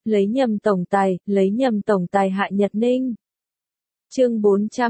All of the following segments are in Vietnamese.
lấy nhầm tổng tài Hạ Nhật Ninh. Chương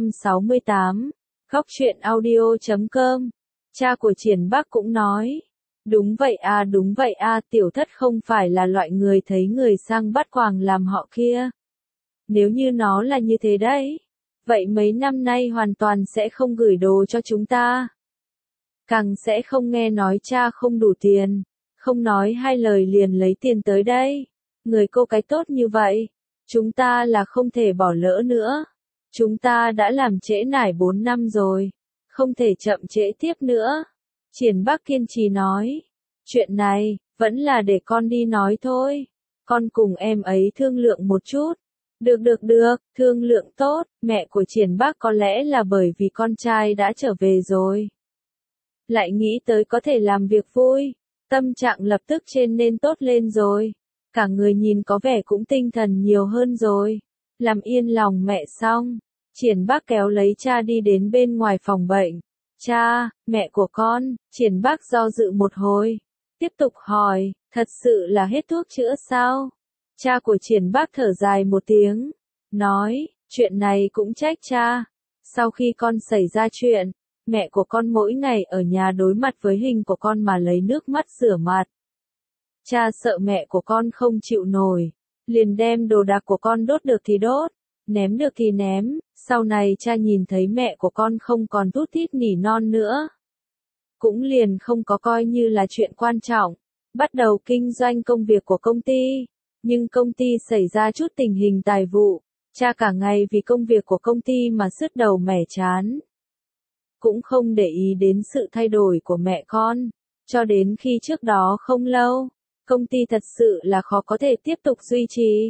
468, Góc truyện audio.com. Cha của Triển Bắc cũng nói, đúng vậy a, tiểu thất không phải là loại người thấy người sang bắt quàng làm họ kia. Nếu như nó là như thế đấy, vậy mấy năm nay hoàn toàn sẽ không gửi đồ cho chúng ta. Càng sẽ không nghe nói cha không đủ tiền, không nói hai lời liền lấy tiền tới đây. Người cô cái tốt như vậy, chúng ta là không thể bỏ lỡ nữa. Chúng ta đã làm trễ nải 4 năm rồi, không thể chậm trễ tiếp nữa. Triển Bắc kiên trì nói, chuyện này, vẫn là để con đi nói thôi. Con cùng em ấy thương lượng một chút. Được, thương lượng tốt. Mẹ của Triển Bắc có lẽ là bởi vì con trai đã trở về rồi, lại nghĩ tới có thể làm việc vui, tâm trạng lập tức trên nên tốt lên rồi. Cả người nhìn có vẻ cũng tinh thần nhiều hơn rồi. Làm yên lòng mẹ xong, Triển Bắc kéo lấy cha đi đến bên ngoài phòng bệnh. Cha, mẹ của con. Triển Bắc do dự một hồi, tiếp tục hỏi, thật sự là hết thuốc chữa sao? Cha của Triển Bắc thở dài một tiếng, nói, chuyện này cũng trách cha. Sau khi con xảy ra chuyện, mẹ của con mỗi ngày ở nhà đối mặt với hình của con mà lấy nước mắt rửa mặt. Cha sợ mẹ của con không chịu nổi, liền đem đồ đạc của con đốt được thì đốt, ném được thì ném. Sau này cha nhìn thấy mẹ của con không còn thút thít nỉ non nữa, cũng liền không có coi như là chuyện quan trọng, bắt đầu kinh doanh công việc của công ty. Nhưng công ty xảy ra chút tình hình tài vụ, cha cả ngày vì công việc của công ty mà sứt đầu mẻ chán, cũng không để ý đến sự thay đổi của mẹ con, cho đến khi trước đó không lâu, công ty thật sự là khó có thể tiếp tục duy trì.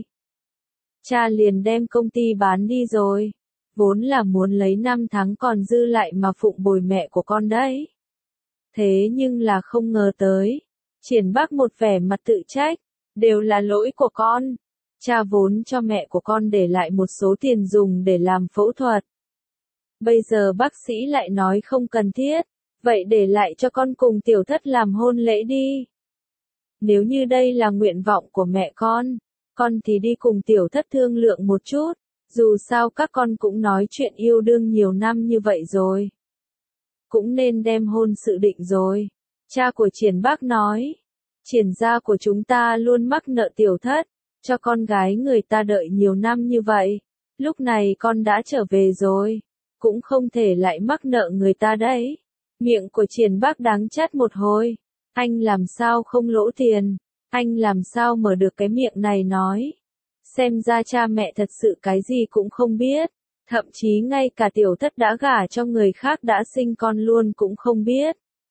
Cha liền đem công ty bán đi rồi, vốn là muốn lấy 5 tháng còn dư lại mà phụng bồi mẹ của con đấy. Thế nhưng là không ngờ tới, Triển Bắc một vẻ mặt tự trách, đều là lỗi của con. Cha vốn cho mẹ của con để lại một số tiền dùng để làm phẫu thuật. Bây giờ bác sĩ lại nói không cần thiết, vậy để lại cho con cùng tiểu thất làm hôn lễ đi. Nếu như đây là nguyện vọng của mẹ con thì đi cùng tiểu thất thương lượng một chút, dù sao các con cũng nói chuyện yêu đương nhiều năm như vậy rồi, cũng nên đem hôn sự định rồi. Cha của Triển Bắc nói, Triển gia của chúng ta luôn mắc nợ tiểu thất, cho con gái người ta đợi nhiều năm như vậy, lúc này con đã trở về rồi, cũng không thể lại mắc nợ người ta đấy. Miệng của Triển Bắc đáng chát một hồi, anh làm sao không lỗ tiền, anh làm sao mở được cái miệng này nói. Xem ra cha mẹ thật sự cái gì cũng không biết, thậm chí ngay cả tiểu thất đã gả cho người khác đã sinh con luôn cũng không biết.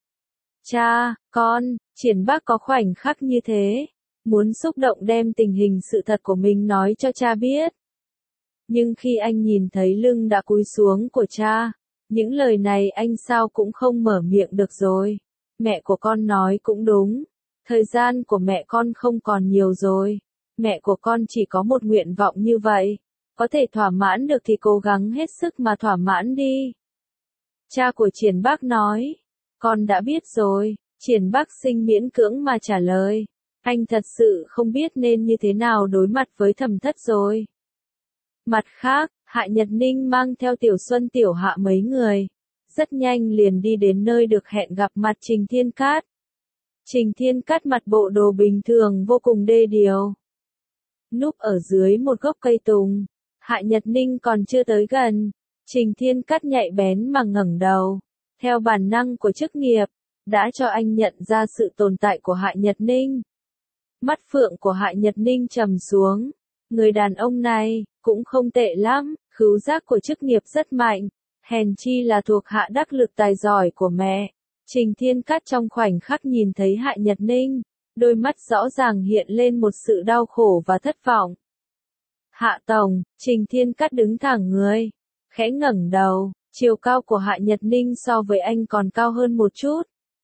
Cha, con. Triển Bắc có khoảnh khắc như thế, muốn xúc động đem tình hình sự thật của mình nói cho cha biết. Nhưng khi anh nhìn thấy lưng đã cúi xuống của cha, những lời này anh sao cũng không mở miệng được rồi. Mẹ của con nói cũng đúng, thời gian của mẹ con không còn nhiều rồi. Mẹ của con chỉ có một nguyện vọng như vậy, có thể thỏa mãn được thì cố gắng hết sức mà thỏa mãn đi. Cha của Triển Bắc nói, con đã biết rồi. Triển Bắc Sinh miễn cưỡng mà trả lời, anh thật sự không biết nên như thế nào đối mặt với Thẩm Thất rồi. Mặt khác, Hạ Nhật Ninh mang theo Tiểu Xuân Tiểu Hạ mấy người, rất nhanh liền đi đến nơi được hẹn gặp mặt Trình Thiên Cát. Trình Thiên Cát mặc bộ đồ bình thường vô cùng đê điều, núp ở dưới một gốc cây tùng. Hạ Nhật Ninh còn chưa tới gần, Trình Thiên Cát nhạy bén mà ngẩng đầu, theo bản năng của chức nghiệp, đã cho anh nhận ra sự tồn tại của Hạ Nhật Ninh. Mắt phượng của Hạ Nhật Ninh trầm xuống, người đàn ông này cũng không tệ lắm, khứu giác của chức nghiệp rất mạnh, hèn chi là thuộc hạ đắc lực tài giỏi của mẹ. Trình Thiên Cát trong khoảnh khắc nhìn thấy Hạ Nhật Ninh, đôi mắt rõ ràng hiện lên một sự đau khổ và thất vọng. Hạ tổng. Trình Thiên Cát đứng thẳng người, khẽ ngẩng đầu, chiều cao của Hạ Nhật Ninh so với anh còn cao hơn một chút.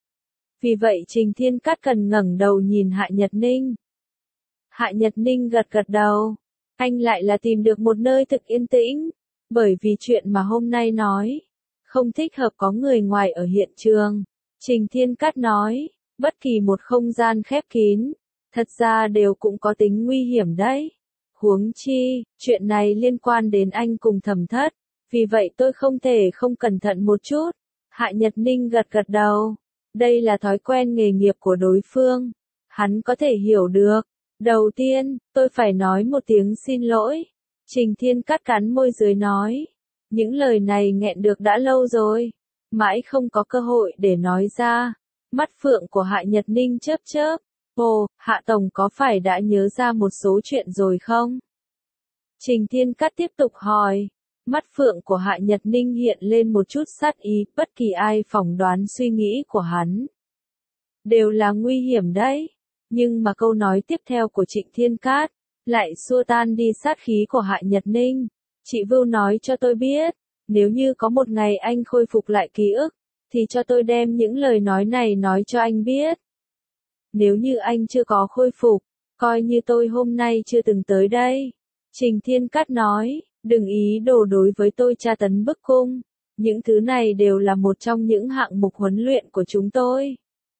Vì vậy Trình Thiên Cát cần ngẩng đầu nhìn Hạ Nhật Ninh. Hạ Nhật Ninh gật gật đầu, anh lại là tìm được một nơi thực yên tĩnh, bởi vì chuyện mà hôm nay nói, không thích hợp có người ngoài ở hiện trường. Trình Thiên Cát nói, bất kỳ một không gian khép kín, Thật ra đều cũng có tính nguy hiểm đấy. Huống chi, chuyện này liên quan đến anh cùng Thẩm Thất, vì vậy tôi không thể không cẩn thận một chút. Hạ Nhật Ninh gật gật đầu. Đây là thói quen nghề nghiệp của đối phương. Hắn có thể hiểu được. Đầu tiên, tôi phải nói một tiếng xin lỗi. Trình Thiên cắt cắn môi dưới nói. Những lời này nghẹn được đã lâu rồi. Mãi không có cơ hội để nói ra. Mắt phượng của Hạ Nhật Ninh chớp chớp. Ồ, Hạ Tổng có phải đã nhớ ra một số chuyện rồi không? Trình Thiên Cát tiếp tục hỏi. Mắt phượng của Hạ Nhật Ninh hiện lên một chút sát ý, bất kỳ ai phỏng đoán suy nghĩ của hắn. Đều là nguy hiểm đấy. Nhưng mà câu nói tiếp theo của Trịnh Thiên Cát, lại xua tan đi sát khí của Hạ Nhật Ninh. Chị Vưu nói cho tôi biết, nếu như có một ngày anh khôi phục lại ký ức, thì cho tôi đem những lời nói này nói cho anh biết. Nếu như anh chưa có khôi phục, coi như tôi hôm nay chưa từng tới đây. Trình Thiên Cát nói, đừng ý đồ đối với tôi tra tấn bức cung. Những thứ này đều là một trong những hạng mục huấn luyện của chúng tôi.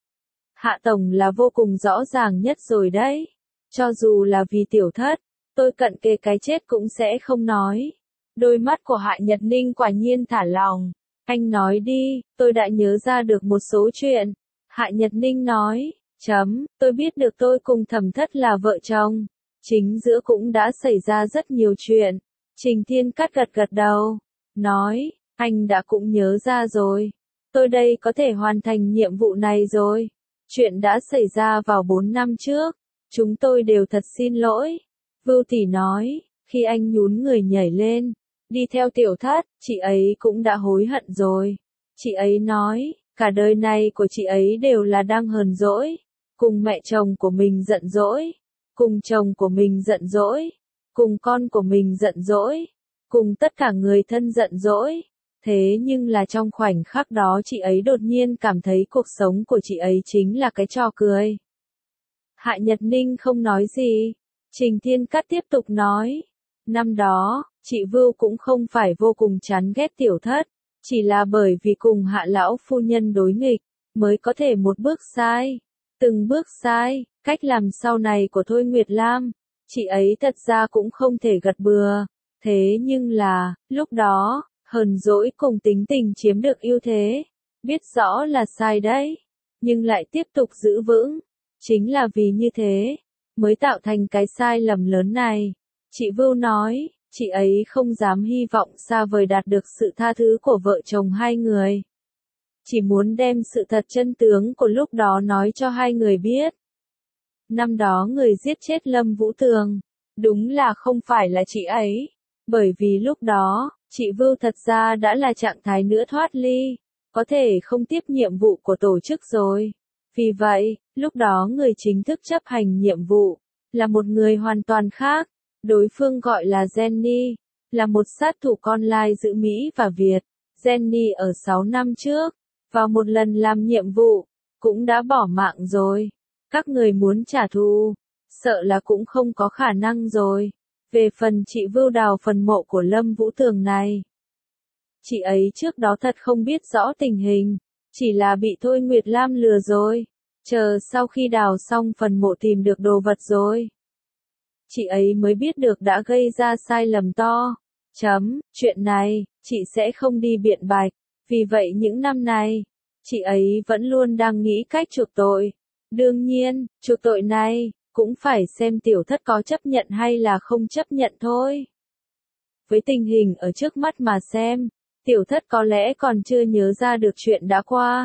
Hạ Tổng là vô cùng rõ ràng nhất rồi đấy. Cho dù là vì Tiểu Thất, tôi cận kề cái chết cũng sẽ không nói. Đôi mắt của Hạ Nhật Ninh quả nhiên thả lỏng. Anh nói đi, tôi đã nhớ ra được một số chuyện. Hạ Nhật Ninh nói, tôi biết được tôi cùng Thẩm Thất là vợ chồng. Chính giữa cũng đã xảy ra rất nhiều chuyện. Trình Thiên Cát gật gật đầu. Nói, anh đã cũng nhớ ra rồi. Tôi đây có thể hoàn thành nhiệm vụ này rồi. Chuyện đã xảy ra vào 4 năm trước. Chúng tôi đều thật xin lỗi. Vưu Tỷ nói, khi anh nhún người nhảy lên, đi theo Tiểu Thất, chị ấy cũng đã hối hận rồi. Chị ấy nói, cả đời này của chị ấy đều là đang hờn dỗi. Cùng mẹ chồng của mình giận dỗi. Cùng chồng của mình giận dỗi. Cùng con của mình giận dỗi. Cùng tất cả người thân giận dỗi. Thế nhưng là trong khoảnh khắc đó chị ấy đột nhiên cảm thấy cuộc sống của chị ấy chính là cái trò cười. Hạ Nhật Ninh không nói gì. Trình Thiên Cát tiếp tục nói. Năm đó, chị Vưu cũng không phải vô cùng chán ghét Tiểu Thất. Chỉ là bởi vì cùng Hạ Lão Phu Nhân đối nghịch, mới có thể một bước sai. Từng bước sai, cách làm sau này của Thôi Nguyệt Lam. Chị ấy thật ra cũng không thể gật bừa. Thế nhưng là, lúc đó, hờn dỗi cùng tính tình chiếm được ưu thế. Biết rõ là sai đấy. Nhưng lại tiếp tục giữ vững. Chính là vì như thế, mới tạo thành cái sai lầm lớn này. Chị Vưu nói, chị ấy không dám hy vọng xa vời đạt được sự tha thứ của vợ chồng hai người. Chỉ muốn đem sự thật chân tướng của lúc đó nói cho hai người biết. Năm đó người giết chết Lâm Vũ Tường, đúng là không phải là chị ấy. Bởi vì lúc đó, chị Vưu thật ra đã là trạng thái nữa thoát ly, có thể không tiếp nhiệm vụ của tổ chức rồi. Vì vậy, lúc đó người chính thức chấp hành nhiệm vụ, là một người hoàn toàn khác. Đối phương gọi là Jenny, là một sát thủ con lai giữa Mỹ và Việt. Jenny ở 6 năm trước, vào một lần làm nhiệm vụ, cũng đã bỏ mạng rồi. Các người muốn trả thù, sợ là cũng không có khả năng rồi. Về phần chị Vưu đào phần mộ của Lâm Vũ Tường này, chị ấy trước đó thật không biết rõ tình hình, chỉ là bị Thôi Nguyệt Lam lừa rồi. Chờ sau khi đào xong phần mộ tìm được đồ vật rồi, chị ấy mới biết được đã gây ra sai lầm to. Chuyện này, chị sẽ không đi biện bạch. Vì vậy những năm này, chị ấy vẫn luôn đang nghĩ cách chuộc tội. Đương nhiên, chuộc tội này, cũng phải xem Tiểu Thất có chấp nhận hay là không chấp nhận thôi. Với tình hình ở trước mắt mà xem, Tiểu Thất có lẽ còn chưa nhớ ra được chuyện đã qua.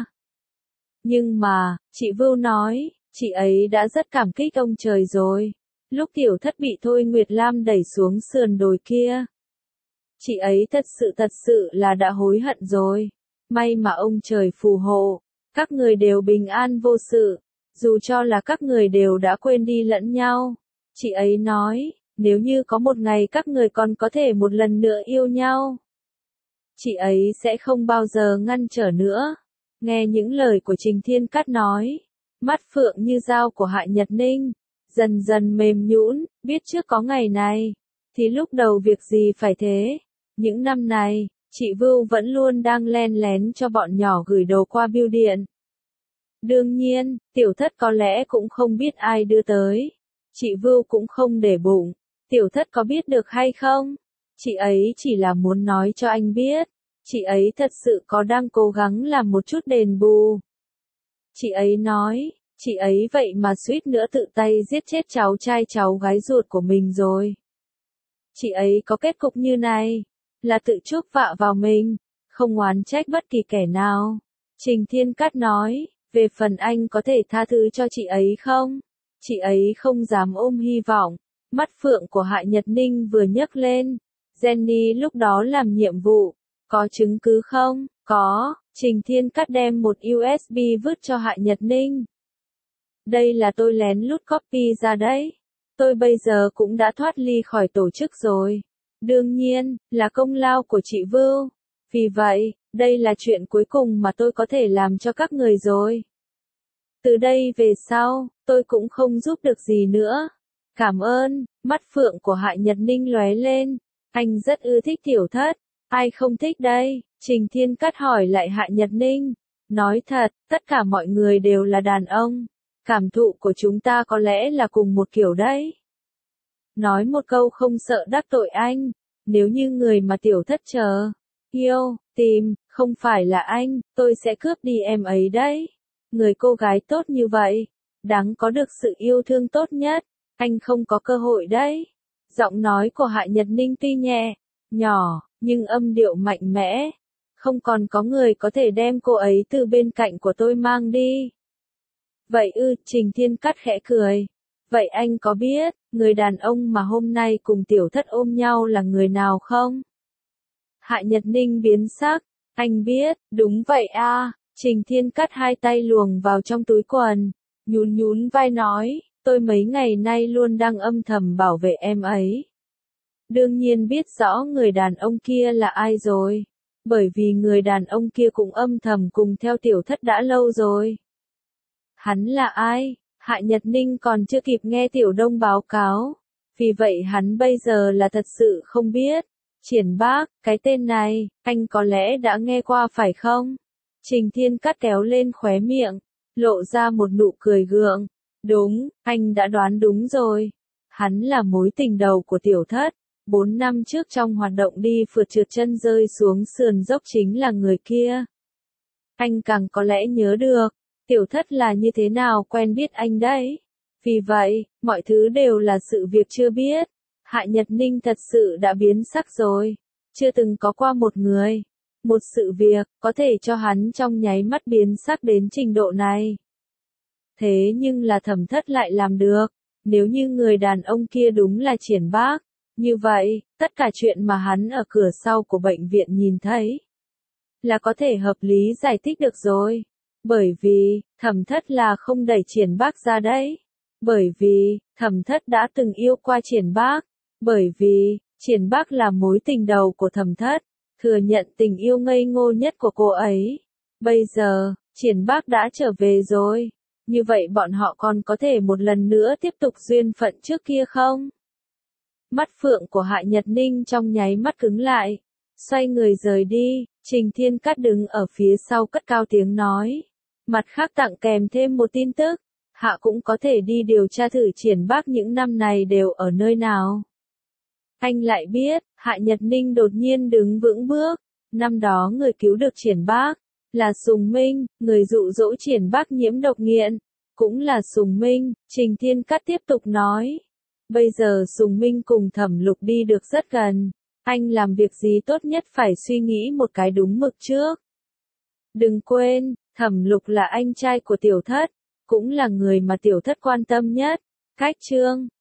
Nhưng mà, chị Vưu nói, chị ấy đã rất cảm kích ông trời rồi. Lúc Tiểu Thất bị Thôi Nguyệt Lam đẩy xuống sườn đồi kia, chị ấy thật sự là đã hối hận rồi. May mà ông trời phù hộ, các người đều bình an vô sự, dù cho là các người đều đã quên đi lẫn nhau. Chị ấy nói, nếu như có một ngày các người còn có thể một lần nữa yêu nhau, chị ấy sẽ không bao giờ ngăn trở nữa. Nghe những lời của Trình Thiên Cát nói, mắt phượng như dao của Hạ Nhật Ninh dần dần mềm nhũn, biết trước có ngày này, thì lúc đầu việc gì phải thế. Những năm này, chị Vưu vẫn luôn đang len lén cho bọn nhỏ gửi đồ qua bưu điện. Đương nhiên, tiểu thất có lẽ cũng không biết ai đưa tới. Chị Vưu cũng không để bụng. Tiểu thất có biết được hay không? Chị ấy chỉ là muốn nói cho anh biết. Chị ấy thật sự có đang cố gắng làm một chút đền bù. Chị ấy nói, chị ấy vậy mà suýt nữa tự tay giết chết cháu trai cháu gái ruột của mình rồi. Chị ấy có kết cục như này, là tự chuốc vạ vào mình, không oán trách bất kỳ kẻ nào. Trình Thiên Cát nói, về phần anh có thể tha thứ cho chị ấy không? Chị ấy không dám ôm hy vọng. Mắt phượng của Hạ Nhật Ninh vừa nhấc lên. Jenny lúc đó làm nhiệm vụ. Có chứng cứ không? Có. Trình Thiên Cát đem một USB vứt cho Hạ Nhật Ninh. Đây là tôi lén lút copy ra đấy. Tôi bây giờ cũng đã thoát ly khỏi tổ chức rồi. Đương nhiên, là công lao của chị Vưu. Vì vậy, đây là chuyện cuối cùng mà tôi có thể làm cho các người rồi. Từ đây về sau, tôi cũng không giúp được gì nữa. Cảm ơn, mắt phượng của Hạ Nhật Ninh lóe lên. Anh rất ưa thích tiểu thất. Ai không thích đây? Trình Thiên Cát hỏi lại Hạ Nhật Ninh. Nói thật, tất cả mọi người đều là đàn ông. Cảm thụ của chúng ta có lẽ là cùng một kiểu đấy. Nói một câu không sợ đắc tội anh. Nếu như người mà tiểu thất yêu, tìm, không phải là anh, tôi sẽ cướp đi em ấy đấy. Người cô gái tốt như vậy, đáng có được sự yêu thương tốt nhất. Anh không có cơ hội đấy. Giọng nói của Hạ Nhật Ninh tuy nhẹ, nhỏ, nhưng âm điệu mạnh mẽ. Không còn có người có thể đem cô ấy từ bên cạnh của tôi mang đi. Vậy Trình Thiên Cát khẽ cười. Vậy anh có biết, người đàn ông mà hôm nay cùng tiểu thất ôm nhau là người nào không? Hạ Nhật Ninh biến sắc. Anh biết, đúng vậy à. Trình Thiên Cát hai tay luồng vào trong túi quần. Nhún nhún vai nói, tôi mấy ngày nay luôn đang âm thầm bảo vệ em ấy. Đương nhiên biết rõ người đàn ông kia là ai rồi. Bởi vì người đàn ông kia cũng âm thầm cùng theo tiểu thất đã lâu rồi. Hắn là ai? Hạ Nhật Ninh còn chưa kịp nghe Tiểu Đông báo cáo. Vì vậy hắn bây giờ là thật sự không biết. Triển Bác, cái tên này, anh có lẽ đã nghe qua phải không? Trình Thiên Cát kéo lên khóe miệng, lộ ra một nụ cười gượng. Đúng, anh đã đoán đúng rồi. Hắn là mối tình đầu của tiểu thất. 4 năm trước trong hoạt động đi phượt trượt chân rơi xuống sườn dốc chính là người kia. Anh càng có lẽ nhớ được, tiểu thất là như thế nào quen biết anh đấy. Vì vậy, mọi thứ đều là sự việc chưa biết. Hạ Nhật Ninh thật sự đã biến sắc rồi. Chưa từng có qua một người, một sự việc, có thể cho hắn trong nháy mắt biến sắc đến trình độ này. Thế nhưng là Thẩm Thất lại làm được. Nếu như người đàn ông kia đúng là Triển Bác, như vậy, tất cả chuyện mà hắn ở cửa sau của bệnh viện nhìn thấy, là có thể hợp lý giải thích được rồi. Bởi vì, Thẩm Thất là không đẩy Triển Bác ra đấy. Bởi vì, Thẩm Thất đã từng yêu qua Triển Bác. Bởi vì, Triển Bác là mối tình đầu của Thẩm Thất, thừa nhận tình yêu ngây ngô nhất của cô ấy. Bây giờ, Triển Bác đã trở về rồi. Như vậy bọn họ còn có thể một lần nữa tiếp tục duyên phận trước kia không? Mắt phượng của Hạ Nhật Ninh trong nháy mắt cứng lại. Xoay người rời đi, Trình Thiên Cát đứng ở phía sau cất cao tiếng nói. Mặt khác tặng kèm thêm một tin tức. Hạ cũng có thể đi điều tra thử Triển Bác những năm này đều ở nơi nào. Anh lại biết, Hạ Nhật Ninh đột nhiên đứng vững bước. Năm đó người cứu được Triển Bác là Sùng Minh, người dụ dỗ Triển Bác nhiễm độc nghiện. Cũng là Sùng Minh, Trình Thiên Cát tiếp tục nói. Bây giờ Sùng Minh cùng Thẩm Lục đi được rất gần. Anh làm việc gì tốt nhất phải suy nghĩ một cái đúng mực trước. Đừng quên, Thẩm Lục là anh trai của tiểu thất, cũng là người mà tiểu thất quan tâm nhất. Cách chương